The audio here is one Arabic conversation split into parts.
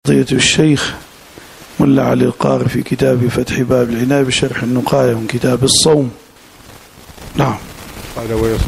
فضيلة الشيخ ملا علي القاري في كتاب فتح باب العناية بشرح النقاية من كتاب الصوم. نعم. قال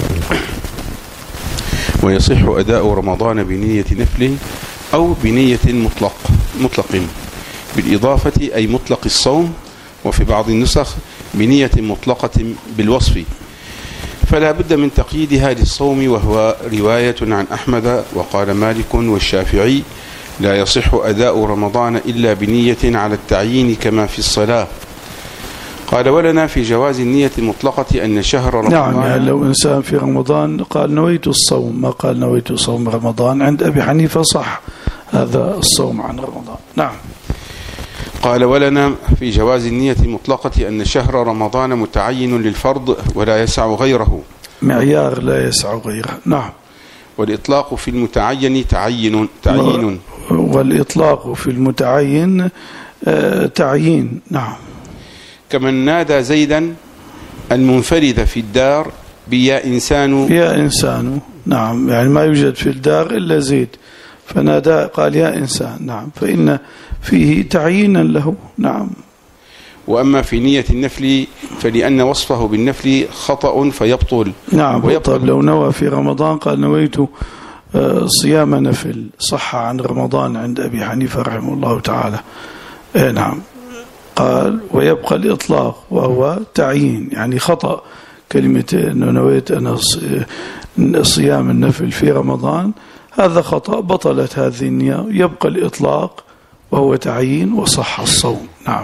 ويصح أداء رمضان بنية نفل أو بنية مطلق بالإضافة أي مطلق الصوم، وفي بعض النسخ بنية مطلقة بالوصف، فلا بد من تقييدها للصوم، وهو رواية عن أحمد وقال مالك والشافعي لا يصح أداء رمضان إلا بنية على التعيين كما في الصلاة. قال ولنا في جواز النية المطلقة أن شهر رمضان. نعم، يعني لو إنسان في رمضان قال نويت الصوم، ما قال نويت صوم رمضان، عند أبي حنيفة صح هذا الصوم عن رمضان. نعم. قال ولنا في جواز النية المطلقة أن شهر رمضان متعين للفرض ولا يسع غيره، معيار لا يسع غيره. نعم. والإطلاق في المتعين تعيين والإطلاق في المتعين تعيين. نعم. كمن نادى زيدا المنفرد في الدار بيا إنسان يا إنسان. نعم، يعني ما يوجد في الدار إلا زيد فنادى قال يا إنسان. نعم، فإن فيه تعيينا له. نعم. وأما في نية النفل فلأن وصفه بالنفل خطأ فيبطل. نعم، طيب لو نوى في رمضان قال نويت صيام نفل صح عن رمضان عند أبي حنيفة رحمه الله تعالى. نعم. قال ويبقى الإطلاق وهو تعيين، يعني خطأ كلمة أنه نويت أنا صيام النفل في رمضان، هذا خطأ، بطلت هذه النية، يبقى الإطلاق وهو تعيين وصح الصوم. نعم.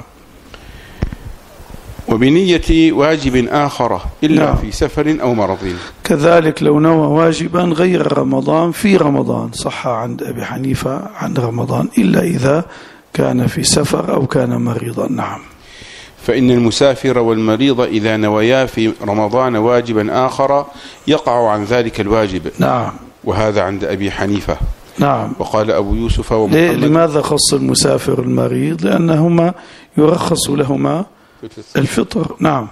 وبنية واجب آخر إلا نعم. في سفر أو مرض. كذلك لو نوى واجبا غير رمضان في رمضان صح عند أبي حنيفة عن رمضان، إلا إذا كان في سفر أو كان مريضا. نعم. فإن المسافر والمريض إذا نويا في رمضان واجبا آخر يقع عن ذلك الواجب. نعم. وهذا عند أبي حنيفة. نعم. وقال أبو يوسف ومحمد. لماذا خص المسافر المريض؟ لأنهما يرخص لهما الفطر. نعم.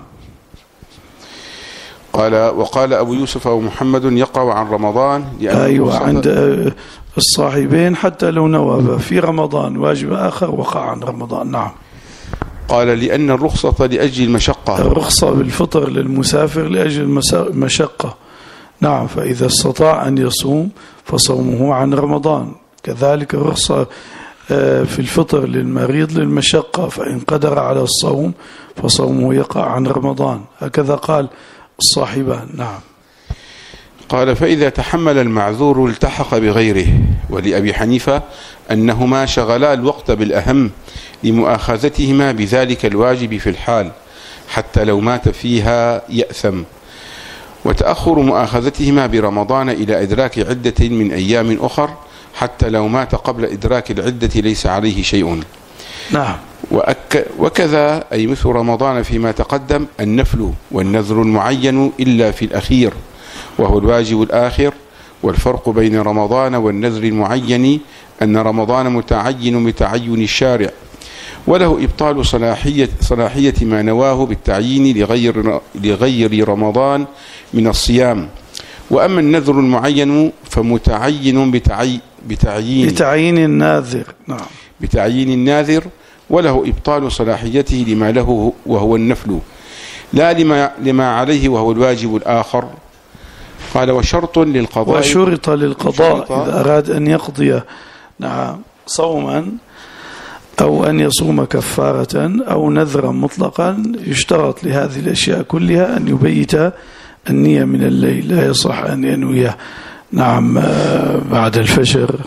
وقال أبو يوسف ومحمد يقع عن رمضان أيوة، عند الصاحبين حتى لو نوى في رمضان واجب آخر وقع عن رمضان. نعم. قال لأن الرخصة لأجل المشقة، الرخصة بالفطر للمسافر لأجل المشقة. نعم، فإذا استطاع أن يصوم فصومه عن رمضان. كذلك الرخصة في الفطر للمريض للمشقة، فإن قدر على الصوم فصومه يقع عن رمضان. هكذا قال الصاحبان. نعم. قال فإذا تحمل المعذور التحق بغيره. ولأبي حنيفة أنهما شغلا الوقت بالأهم لمؤاخذتهما بذلك الواجب في الحال حتى لو مات فيها يأثم، وتأخر مؤاخذتهما برمضان إلى إدراك عدة من أيام أخر حتى لو مات قبل إدراك العدة ليس عليه شيء. نعم. وكذا أي مثل رمضان فيما تقدم النفل والنذر المعين إلا في الأخير وهو الواجب الآخر. والفرق بين رمضان والنذر المعين أن رمضان متعين بتعين الشارع، وله إبطال صلاحية ما نواه بالتعيين لغير رمضان من الصيام. وأما النذر المعين فمتعين بتعيين الناذر. نعم. بتعيين الناذر، وله إبطال صلاحيته لما له وهو النفل لا لما عليه وهو الواجب الآخر. قال وشرط للقضاء إذا أراد أن يقضي نعم صوما أو أن يصوم كفارة أو نذرا مطلقا، يشترط لهذه الأشياء كلها أن يبيت النية من الليل، لا يصح أن ينويه نعم بعد الفجر.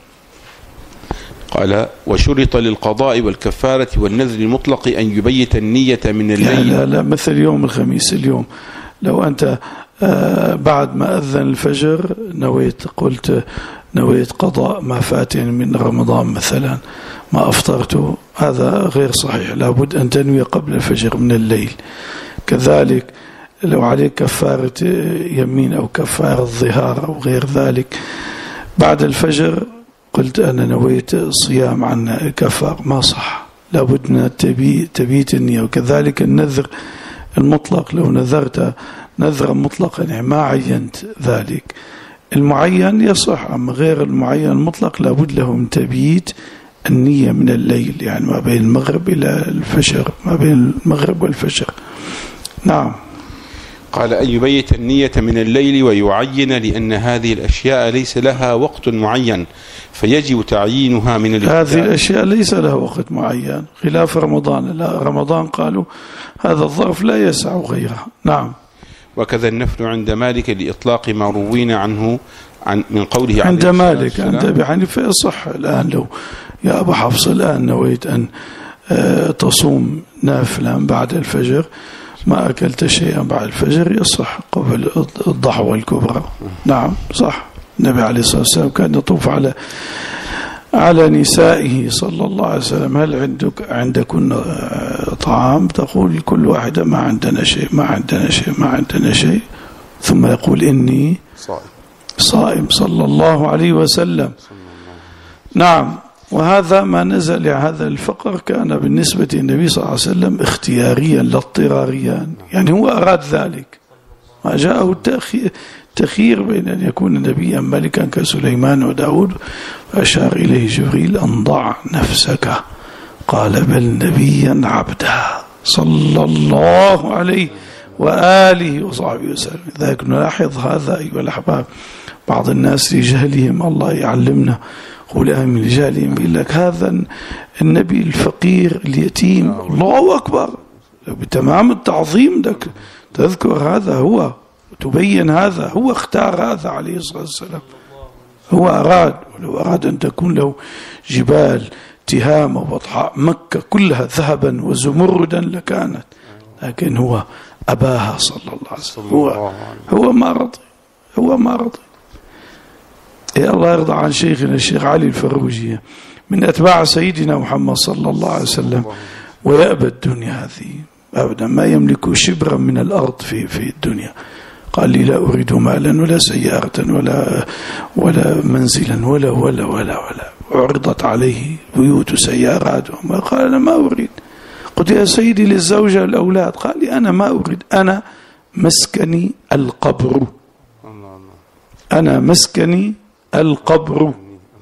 قال وشرط للقضاء والكفارة والنذر المطلق أن يبيت النية من الليل. لا مثل يوم الخميس. اليوم لو أنت بعد ما أذن الفجر قلت نويت قضاء ما فاتني من رمضان مثلا، ما أفطرت، هذا غير صحيح، لابد أن تنوي قبل الفجر من الليل. كذلك لو عليك كفارة يمين أو كفارة ظهار أو غير ذلك بعد الفجر قلت أنا نويت صيام عن كفار، ما صح، لابد من تبيت النية. وكذلك النذر المطلق، لو نذرت نذرا مطلقا يعني ما عينت ذلك، المعين يصح، أما غير المعين المطلق لابد له من تبييت النية من الليل، يعني ما بين المغرب إلى الفجر، ما بين المغرب والفجر. نعم. قال أن يبيت النية من الليل ويعين، لأن هذه الأشياء ليس لها وقت معين فيجب تعيينها من الابتداء. هذه الأشياء ليس لها وقت معين خلاف رمضان. لا، رمضان قالوا هذا الظرف لا يسع غيره. نعم. وكذا النفل عند مالك لإطلاق ما روينا عنه من قوله عند مالك. عند أبي حنيفة يصح. الآن لو يا أبا حفص الآن نويت أن تصوم نافلا بعد الفجر، ما أكلت شيئا بعد الفجر، يصح قبل الضحوة الكبرى. نعم صح. النبي عليه الصلاة والسلام كان يطوف على نسائه صلى الله عليه وسلم: هل عندكن طعام؟ تقول كل واحدة: ما عندنا شيء، ما عندنا شيء، ما عندنا شيء. ثم يقول: إني صائم صلى الله عليه وسلم. نعم. وهذا ما نزل، هذا الفقر كان بالنسبة للنبي صلى الله عليه وسلم اختياريا لا اضطراريا، يعني هو أراد ذلك، ما جاءه التخيير بين أن يكون نبيا ملكا كسليمان وداود، فأشار إليه جبريل: أن ضع نفسك، قال: بل نبيا عبدا صلى الله عليه وآله وصحبه وسلم. لذلك نلاحظ هذا أيها الأحباب، بعض الناس لجهلهم، الله يعلمنا، قول آمين، لجهلهم يقول لك هذا النبي الفقير اليتيم، الله أكبر، بتمام التعظيم لك تذكر هذا، هو تبين هذا، هو اختار هذا عليه الصلاة والسلام، هو أراد. ولو أراد أن تكون له جبال تهامة وبطحاء مكة كلها ذهبا وزمردا لكانت، لكن هو أباها صلى الله عليه وسلم. هو ما رضي، هو ما رضي. الله يرضى عن شيخنا الشيخ علي الفروجي من أتباع سيدنا محمد صلى الله عليه وسلم، ويأبى الدنيا هذه أبدا، ما يملك شبرا من الأرض في الدنيا. قال لي: لا أريد مالا ولا سيارة ولا منزلا ولا عرضت عليه بيوت سيارات، قال: أنا ما أريد. قلت: يا سيدي للزوجة والأولاد؟ قال لي: أنا ما أريد، أنا مسكني القبر، أنا مسكني القبر.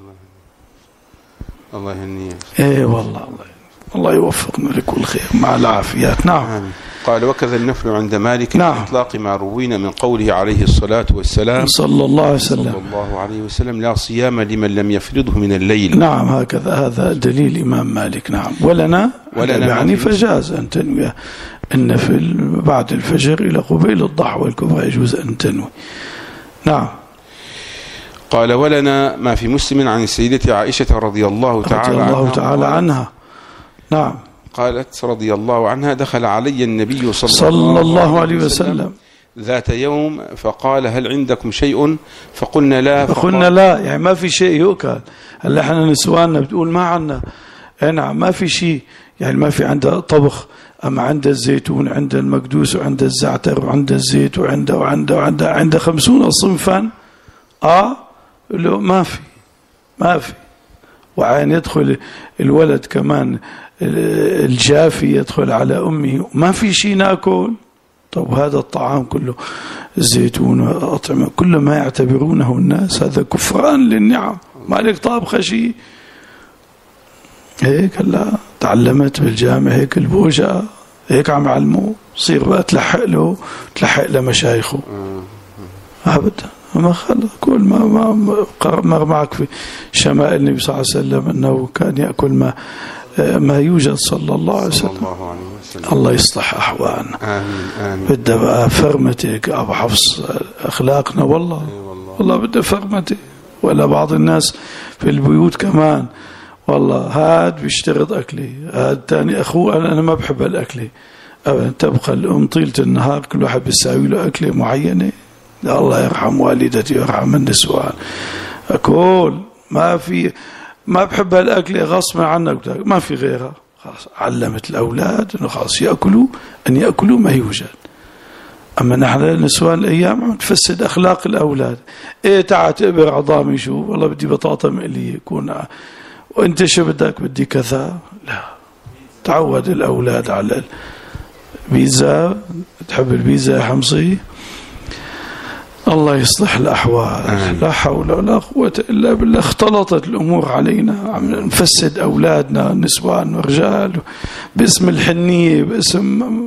الله يهنيه. ايه والله، الله يوفقنا لكل خير مع العافيات. نعم. قال: وكذا النفل عند مالك بإطلاق ما روينا من قوله عليه الصلاة والسلام صلى الله عليه وسلم: لا صيام لمن لم يفرضه من الليل. نعم، هكذا، هذا دليل الإمام مالك. نعم. ولنا يعني فجاز أن تنوي النفل بعد الفجر إلى قبيل الضحى والكبرى، يجوز أن تنوي. نعم. قال: ولنا ما في مسلم عن السيدة عائشة رضي الله تعالى عنها. نعم. قالت رضي الله عنها: دخل علي النبي صلى الله عليه وسلم ذات يوم فقال: هل عندكم شيء؟ فقلنا لا، يعني ما في شيء يؤكل. هلا احنا نسواننا بتقول ما عندنا. نعم، ما في شيء، يعني ما في عنده طبخ، أما عنده الزيتون، عنده المقدوس، وعنده الزعتر، وعنده الزيت، وعنده 50 صنفا. له ما في. وعين يدخل الولد كمان الجافي يدخل على أمه، ما في شيء ناكل. طب هذا الطعام كله الزيتون وأطعمة، كل ما يعتبرونه الناس هذا كفران للنعم. مالك طابخ شيء هيك؟ لا، تعلمت بالجامعة هيك البوجة هيك عم علمه، صير بقى تلحق لمشايخه أبدا. ما خلق كل ما معك في شمائل النبي صلى الله عليه وسلم أنه كان يأكل ما يوجد صلى الله عليه وسلم. الله يصلح أحوالنا. آمين. بدأ بقى فرمتك أبو حفص أخلاقنا، والله بدأ فرمتك. ولا بعض الناس في البيوت كمان، والله هاد بيشترط أكلي، هاد تاني أخوه أنا ما بحب الأكلي أبدا. تبقى الأم طيلة النهار كل واحد بيساوي له أكلة معينة. الله يرحم والدتي ويرحم النسوان، أكل ما بحب الأكل غصب عنك، ما في غيرها. خلاص علمت الأولاد أنه خلاص أن يأكلوا ما يوجد. أما نحن النسوان الأيام عم تفسد أخلاق الأولاد. تعال تقبر عظامي، شو والله بدي بطاطا مقلية يكون، وأنت شو بدي كذا. لا، تعود الأولاد على البيتزا. تحب البيتزا يا حمصي؟ الله يصلح الأحوال. لا حول ولا قوة إلا بالله. اختلطت الأمور علينا، عم نفسد أولادنا نسوان ورجال باسم الحنية، باسم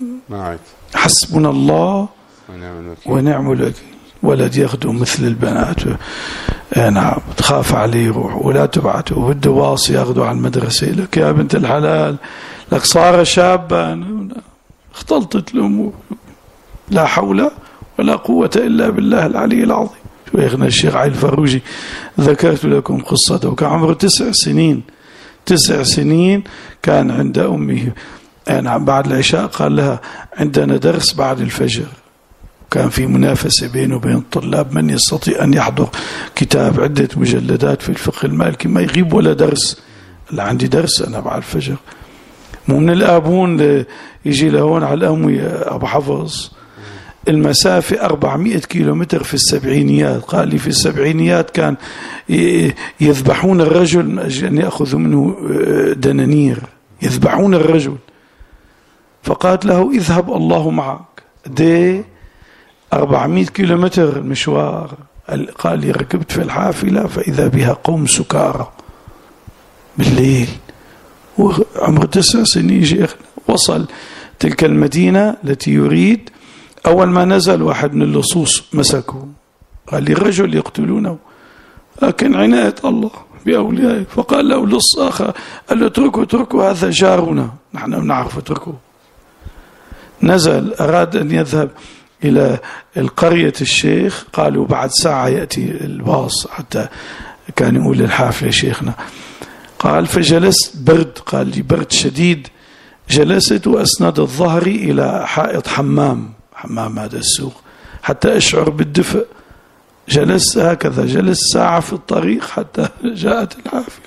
حسبنا الله ونعم الوكيل. ولد يخدم مثل البنات، نعم، تخاف عليه يروح ولا تبعته، وبده واص ياخده على المدرسة. لك يا بنت الحلال، لك صار شابا. اختلطت الأمور. لا حول ولا قوة إلا بالله العلي العظيم. شيخنا الشيخ علي الفروجي ذكرت لكم قصته، كان عمره 9 سنين. 9 سنين كان عند أمه، نعم، بعد العشاء قال لها عندنا درس بعد الفجر. كان في منافسة بينه وبين الطلاب من يستطيع أن يحضر كتاب عدة مجلدات في الفقه المالكي ما يغيب ولا درس. اللي عندي درس أنا بعد الفجر. مو من الآبون يجي لهون على الأموية أبو حفظ، المسافة 400 كيلومتر في السبعينيات. قال لي في السبعينيات كان يذبحون الرجل من أجل أن يأخذوا منه دنانير، يذبحون الرجل. فقالت له اذهب الله معك. دي 400 كيلومتر مشوار. قال لي ركبت في الحافلة فإذا بها قوم سكارى بالليل، وعمر 9 سنين شيخ. وصل تلك المدينة التي يريد، أول ما نزل واحد من اللصوص مسكه، قال لي الرجل يقتلونه، لكن عناية الله بأوليائه. فقال له لص آخر، قال له اتركوا هذا جارنا، نحن نعرف اتركه. نزل أراد أن يذهب إلى القرية الشيخ، قالوا بعد ساعة يأتي الباص، حتى كان يقول للحافلة شيخنا. قال فجلست، برد، قال لي برد شديد. جلست وأسند ظهري إلى حائط حمام هذا السوق حتى أشعر بالدفء. جلست هكذا، جلست ساعة في الطريق حتى جاءت الحافلة.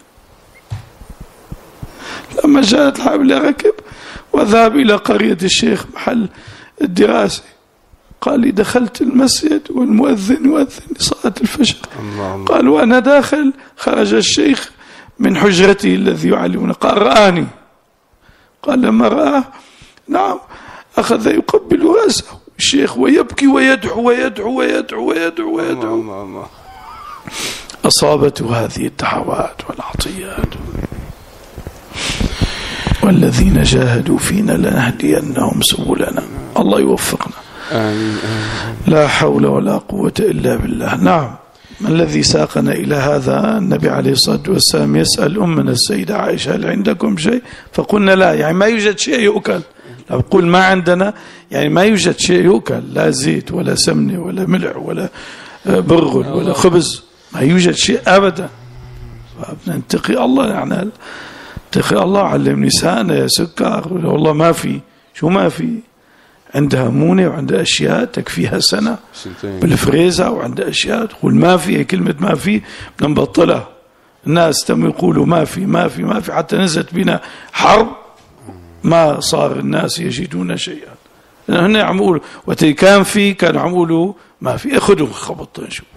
لما جاءت الحافلة ركب وذهب إلى قرية الشيخ محل الدراسة. قال لي دخلت المسجد والمؤذن يؤذن لصلاة الفجر. قال وأنا داخل خرج الشيخ من حجرته الذي يعلمنا. قال رآني. قال لما رآه، نعم، أخذ يقبل رأسه الشيخ ويبكي ويدعو ويدعو ويدعو ويدعو ويدعو. أصابته هذه الدعوات والعطيات. والذين جاهدوا فينا لنهدينهم سبلنا. الله يوفقنا. آمين. لا حول ولا قوة إلا بالله. نعم. ما الذي ساقنا إلى هذا؟ النبي عليه الصلاة والسلام يسأل أمنا السيدة عائشة هل عندكم شيء؟ فقلنا لا، يعني ما يوجد شيء يؤكل. لو قل ما عندنا يعني ما يوجد شيء يؤكل، لا زيت ولا سمنة ولا ملح ولا برغل ولا خبز، ما يوجد شيء أبدا. فنتقي الله، يعني نتقي الله. علم نساءنا يا سكر، والله ما في، شو ما في، عندها مونة وعندها أشياء تكفيها سنة بالفريزة، وعندها أشياء تقول ما في. كلمة ما في نبطلها. الناس تم يقولوا ما في ما في ما في، حتى نزلت بنا حرب ما صار الناس يجدون شيئا. هن عم يقولوا وتي كان في، كانوا عم يقولوا ما في. اخذوا خبط نشوف.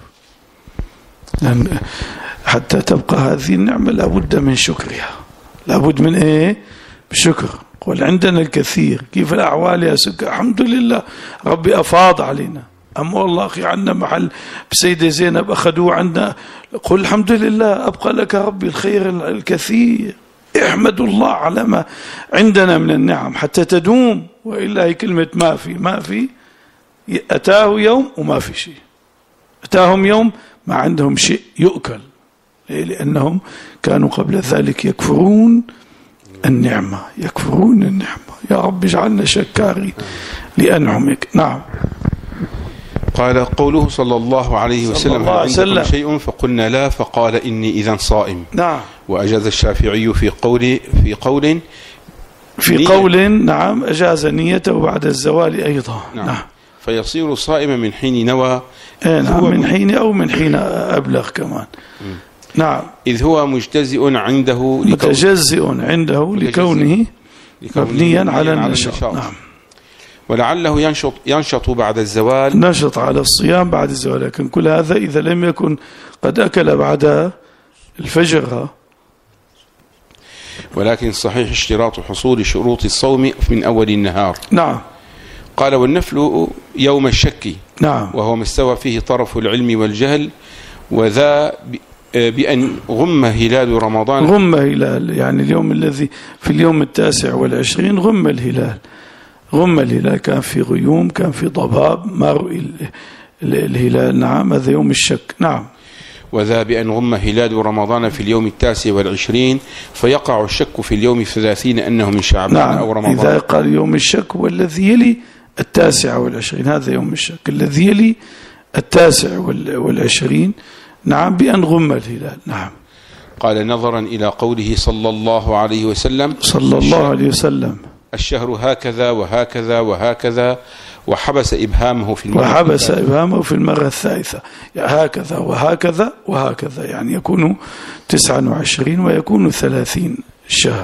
حتى تبقى هذه النعمة لابد من شكرها. لابد من ايه؟ بشكر. قل عندنا الكثير. كيف الأحوال يا سكر؟ الحمد لله، ربي أفاض علينا. أما والله أخي عندنا محل بسيدة زينب أخذوه عندنا. قل الحمد لله، أبقى لك ربي الخير الكثير. احمدوا الله على ما عندنا من النعم حتى تدوم. وإلا هي كلمة ما في ما في. أتاه يوم وما في شيء، أتاهم يوم ما عندهم شيء يؤكل، لأنهم كانوا قبل ذلك يكفرون النعمة. يكفرون النعمة. يا رب اجعلنا شكارين لأنعمك. نعم. قال قوله صلى الله عليه وسلم هل عندكم شيء؟ فقلنا لا. فقال إني إذن صائم. نعم. وأجاز الشافعي في قول نعم، أجاز نيته بعد الزوال أيضا. نعم. فيصير صائما من حين نوى. نعم، من حين أو من حين أبلغ كمان. نعم. إذ هو متجزئ عنده لكونه مبنيا على النشاط. نعم. ولعله ينشط بعد الزوال، نشط على الصيام بعد الزوال، لكن كل هذا إذا لم يكن قد أكل بعد الفجر. ولكن صحيح اشتراط حصول شروط الصوم من أول النهار. نعم. قال والنفل يوم الشك. نعم. وهو ما استوى فيه طرف العلم والجهل، وذا بأن غم هلال رمضان. غم هلال يعني اليوم الذي في اليوم 29 غم الهلال. غم الهلال، كان في غيوم، كان في ضباب، ما رؤي الهلال. نعم، هذا يوم الشك. نعم. وذا بأن غم هلال رمضان في اليوم 29 فيقع الشك في اليوم 30 أنه من شعبان. نعم. أو رمضان. إذا قال يوم الشك هو الذي يلي 29، هذا يوم الشك الذي يلي 29. نعم، بأن غم الهلال. نعم. قال نظرا إلى قوله صلى الله عليه وسلم الشهر هكذا وهكذا وهكذا، وحبس إبهامه في المرة الثالثة. هكذا وهكذا وهكذا، يعني يكون 29 ويكون 30 الشهر.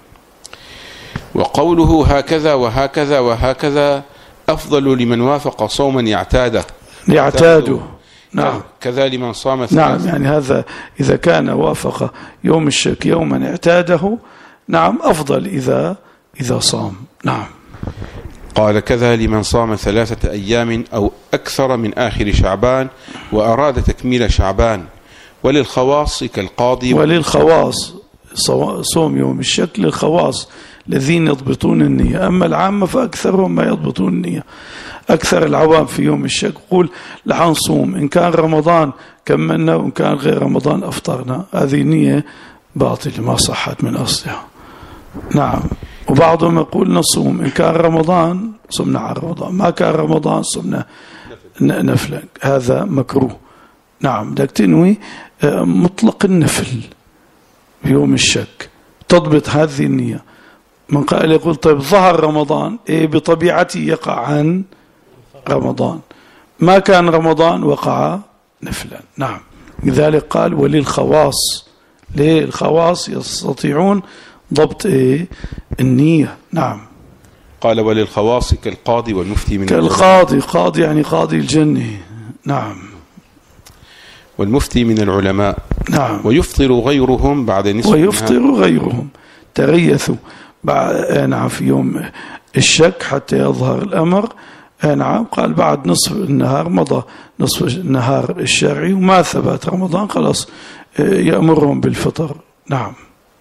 وقوله هكذا وهكذا وهكذا أفضل لمن وافق صوما يعتاده. نعم. كذا لمن صام نعم، يعني هذا إذا كان وافق يوم الشك يوما اعتاده، نعم، أفضل إذا صام. نعم. قال كذا لمن صام 3 أيام أو أكثر من آخر شعبان وأراد تكميل شعبان. وللخواص كالقاضي. وللخواص صوم يوم الشك للخواص الذين يضبطون النية. أما العامة فأكثرهم ما يضبطون النية. أكثر العوام في يوم الشك يقول لحنصوم، إن كان رمضان كملنا وإن كان غير رمضان أفطرنا. هذه نية باطلة ما صحت من أصلها. نعم. وبعضهم يقول نصوم، إن كان رمضان صمنا على رمضان، ما كان رمضان صمنا نفلا. هذا مكروه. نعم. بدك تنوي مطلق النفل في يوم الشك، تضبط هذه النية. من قال يقول طيب ظهر رمضان، بطبيعته يقع عن رمضان، ما كان رمضان وقع نفلا. نعم. لذلك قال وللخواص. ليه الخواص؟ يستطيعون ضبط النية. نعم. قال وللخواص كالقاضي والمفتي من كالقاضي، قاضي يعني قاضي الجنة. نعم. والمفتي من العلماء. نعم. ويفطر غيرهم بعد نصف ويفطر غيرهم تريثوا نعم في يوم الشك حتى يظهر الأمر. نعم. قال بعد نصف النهار، مضى نصف النهار الشرعي وما ثبت رمضان، خلاص يأمرهم بالفطر. نعم.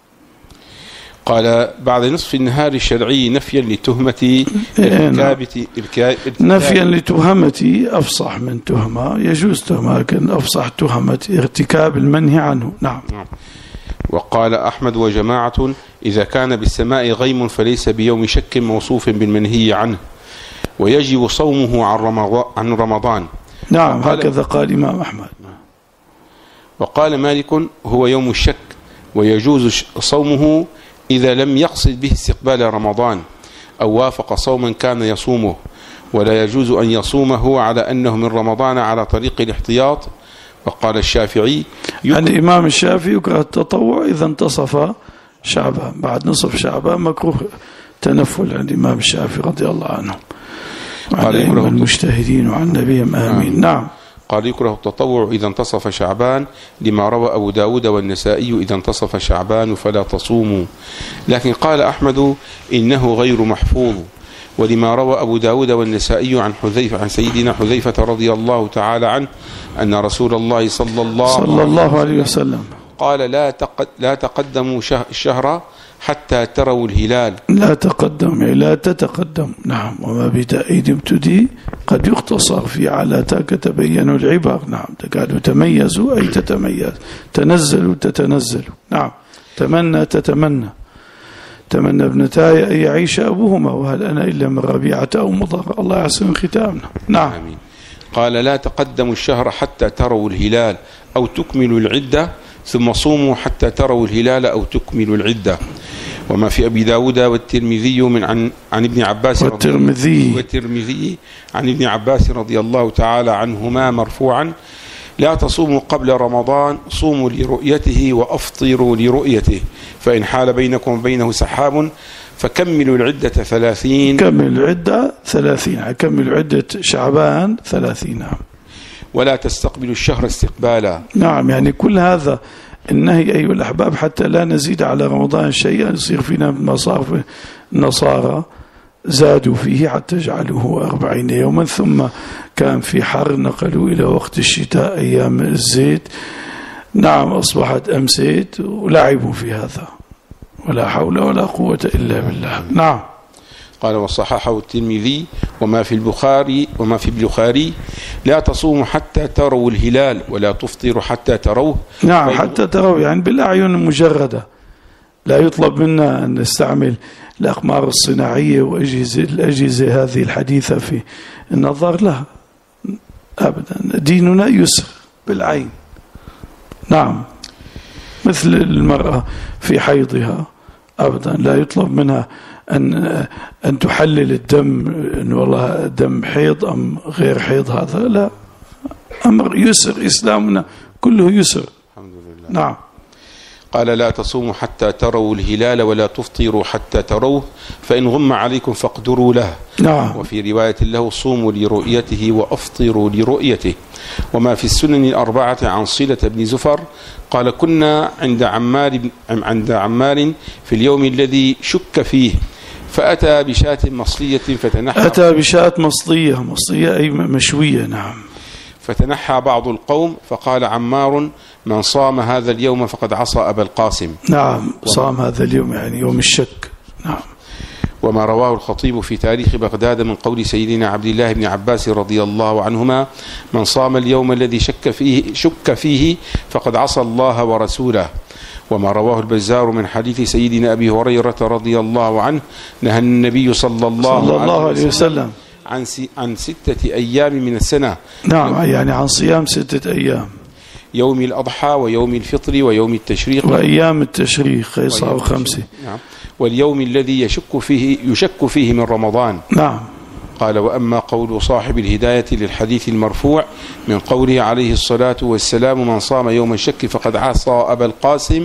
قال بعد نصف النهار الشرعي نفيا لتهمة نفيا لتهمة أفصح من تهمة، يجوز تهمة لكن أفصح تهمة ارتكاب المنهي عنه. نعم. وقال أحمد وجماعة إذا كان بالسماء غيم فليس بيوم شك موصوف بالمنهي عنه، ويجب صومه عن رمضان. نعم. هكذا قال إمام أحمد. وقال مالك هو يوم الشك ويجوز صومه إذا لم يقصد به استقبال رمضان أو وافق صوما كان يصومه، ولا يجوز أن يصومه على أنه من رمضان على طريق الاحتياط. وقال الشافعي الإمام الشافعي يكره التطوع إذا انتصف شعبان، بعد نصف شعبان مكروه تنفل عند الإمام الشافعي رضي الله عنه وعليهم المجتهدين وعن نبيهم آمين. نعم. قال يكره التطوع إذا انتصف شعبان لما روى أبو داود والنسائي إذا انتصف شعبان فلا تصوموا. لكن قال أحمد إنه غير محفوظ، ولما روى أبو داود والنسائي عن سيدنا حذيفة رضي الله تعالى عنه أن رسول الله صلى الله عليه وسلم قال لا تقدموا الشهر حتى تروا الهلال. لا تقدم لا تتقدم. نعم. وما بتأييد ابتدي قد يختصر في على تاك تبين العبر. نعم. تكاد تميزوا أي تتميز، تنزلوا تتنزل. نعم. تمنى تتمنى. تمنى ابنتاي أن يعيش أبوهما وهل أنا إلا من ربيعة أو مضر. الله يحسن ختامنا. نعم. آمين. قال لا تقدموا الشهر حتى تروا الهلال أو تكملوا العدة ثم صوموا حتى تروا الهلال أو تكملوا العدة. وما في أبي داود والترمذي عن ابن عباس والترمذي عن ابن عباس رضي الله تعالى عنهما مرفوعا لا تصوموا قبل رمضان، صوموا لرؤيته وأفطروا لرؤيته، فإن حال بينكم وبينه سحاب فكملوا العدة 30. كمل العدة 30، كمل عدة شعبان 30. نعم. ولا تستقبلوا الشهر استقبالا. نعم. يعني كل هذا النهي أيها الأحباب حتى لا نزيد على رمضان شيئا يصير فينا ما صار في النصارى، زادوا فيه حتى جعلوه 40 يوما ثم كان في حر نقلوا إلى وقت الشتاء أيام الزيت، نعم أصبحت أمسيت ولعبوا في هذا، ولا حول ولا قوة إلا بالله. نعم. قال وصححه الترمذي وما في البخاري لا تصوموا حتى تروا الهلال ولا تفطروا حتى تروه. نعم حتى تروا يعني بالأعين المجردة، لا يطلب منا أن نستعمل الأقمار الصناعية والأجهزة هذه الحديثة في النظر لها أبدا. ديننا يسر بالعين. نعم مثل المرأة في حيضها أبدا لا يطلب منها أن تحلل الدم إن والله دم حيض أم غير حيض، هذا لا، أمر يسر، إسلامنا كله يسر. الحمد لله. نعم. قال لا تصوموا حتى تروا الهلال ولا تفطروا حتى تروه فإن غم عليكم فاقدروا له. نعم. وفي رواية له صوموا لرؤيته وأفطروا لرؤيته. وما في السنن الأربعة عن صلة بن زفر قال كنا عند عمار في اليوم الذي شك فيه فأتى بشاة مصلية فتنحى. أتى بشاة مصلية أي مشوية. نعم. فتنحى بعض القوم فقال عمار من صام هذا اليوم فقد عصى أبا القاسم. نعم صام هذا اليوم يعني يوم الشك. نعم. وما رواه الخطيب في تاريخ بغداد من قول سيدنا عبد الله بن عباس رضي الله عنهما من صام اليوم الذي شك فيه فقد عصى الله ورسوله. وما رواه البزار من حديث سيدنا أبي هريرة رضي الله عنه نهى النبي صلى الله عليه وسلم عن 6 أيام من السنة. نعم يعني عن صيام 6 أيام، يوم الأضحى ويوم الفطر ويوم التشريق وأيام التشريق يصار 5. نعم. واليوم الذي يشك فيه من رمضان. نعم. قال وأما قول صاحب الهداية للحديث المرفوع من قوله عليه الصلاة والسلام من صام يوم الشك فقد عصى أبا القاسم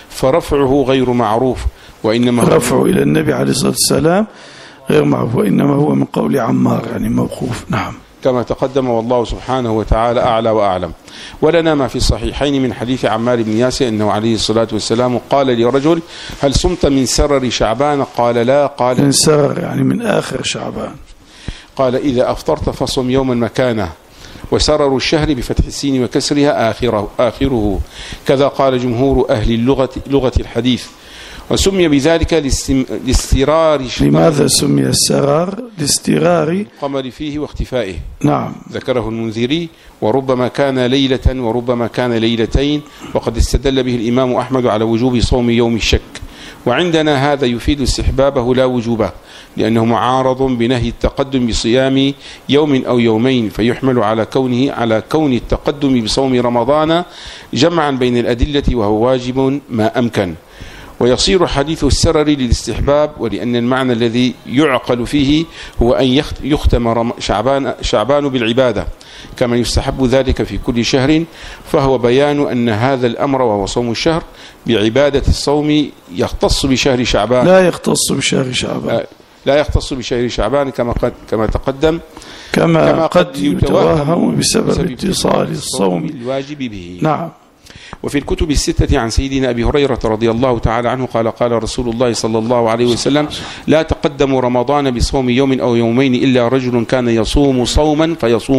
فرفعه غير معروف، وإنما رفعه إلى النبي عليه الصلاة والسلام غير معروف، وإنما هو من قول عمار يعني موقوف. نعم كما تقدم والله سبحانه وتعالى أعلى وأعلم. ولنا ما في الصحيحين من حديث عمار بن ياسر أنه عليه الصلاة والسلام قال لرجل هل صمت من سرر شعبان؟ قال لا. قال من سرر يعني من آخر شعبان. قال إذا أفطرت فصم يوما مكانه. وسرر الشهر بفتح السين وكسرها آخره. كذا قال جمهور أهل لغة الحديث. وسمي بذلك لاسترار. لماذا سمي السرار؟ لاسترار القمر فيه واختفائه. نعم. ذكره المنذري وربما كان ليلة وربما كان ليلتين، وقد استدل به الإمام أحمد على وجوب صوم يوم الشك. وعندنا هذا يفيد استحبابه لا وجوبه، لأنه معارض بنهي التقدم بصيام يوم أو يومين، فيحمل على كون التقدم بصوم رمضان جمعا بين الأدلة وهو واجب ما أمكن. ويصير حديث السرر للاستحباب، ولأن المعنى الذي يعقل فيه هو أن يختم شعبان بالعبادة كما يستحب ذلك في كل شهر، فهو بيان أن هذا الأمر وهو صوم الشهر بعبادة الصوم يختص بشهر شعبان، لا يختص بشهر شعبان، لا يختص بشهر شعبان كما تقدم، كما قد يتوهم بسبب اتصال الصوم الواجب به. نعم. وفي الكتب الستة عن سيدنا أبي هريرة رضي الله تعالى عنه قال رسول الله صلى الله عليه وسلم لا تقدموا رمضان بصوم يوم أو يومين إلا رجل كان يصوم صوما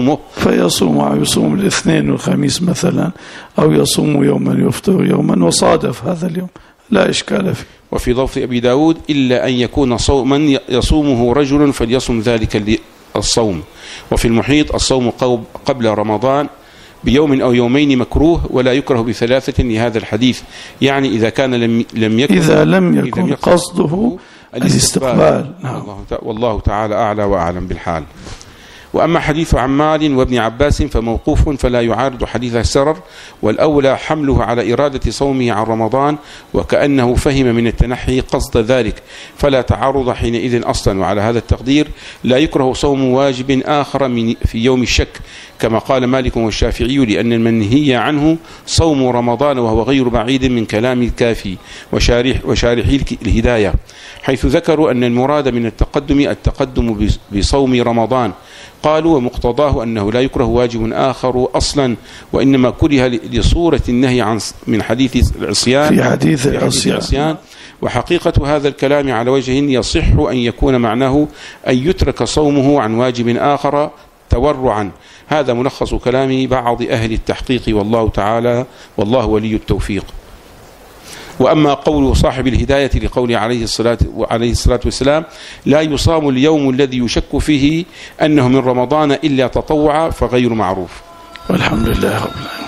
فيصوم الاثنين والخميس مثلا، أو يصوم يوما يفطر يوما وصادف هذا اليوم لا إشكال فيه. وفي ضوء أبي داود إلا أن يكون صوما يصومه رجل فليصم ذلك الصوم. وفي المحيط الصوم قبل رمضان بيوم أو يومين مكروه ولا يكره ب3 لهذا الحديث، يعني إذا كان لم يكن قصده الاستقبال. نعم. والله تعالى أعلى وأعلم بالحال. وأما حديث عمار وابن عباس فموقوف فلا يعارض حديث السرر، والأولى حمله على إرادة صومه عن رمضان، وكأنه فهم من التنحي قصد ذلك، فلا تعارض حينئذ أصلا. وعلى هذا التقدير لا يكره صوم واجب آخر في يوم الشك كما قال مالك والشافعي، لأن المنهي عنه صوم رمضان، وهو غير بعيد من كلام الكافي وشارحي الهداية، حيث ذكروا أن المراد من التقدم بصوم رمضان. قالوا ومقتضاه أنه لا يكره واجب آخر أصلا، وإنما كره لصورة النهي من حديث العصيان في حديث العصيان. وحقيقة هذا الكلام على وجه يصح أن يكون معناه أن يترك صومه عن واجب آخر تورعا. هذا ملخص كلام بعض أهل التحقيق، والله ولي التوفيق. وأما قول صاحب الهداية لقول عليه الصلاة والسلام لا يصام اليوم الذي يشك فيه أنه من رمضان إلا تطوعا فغير معروف. والحمد لله رب العالمين.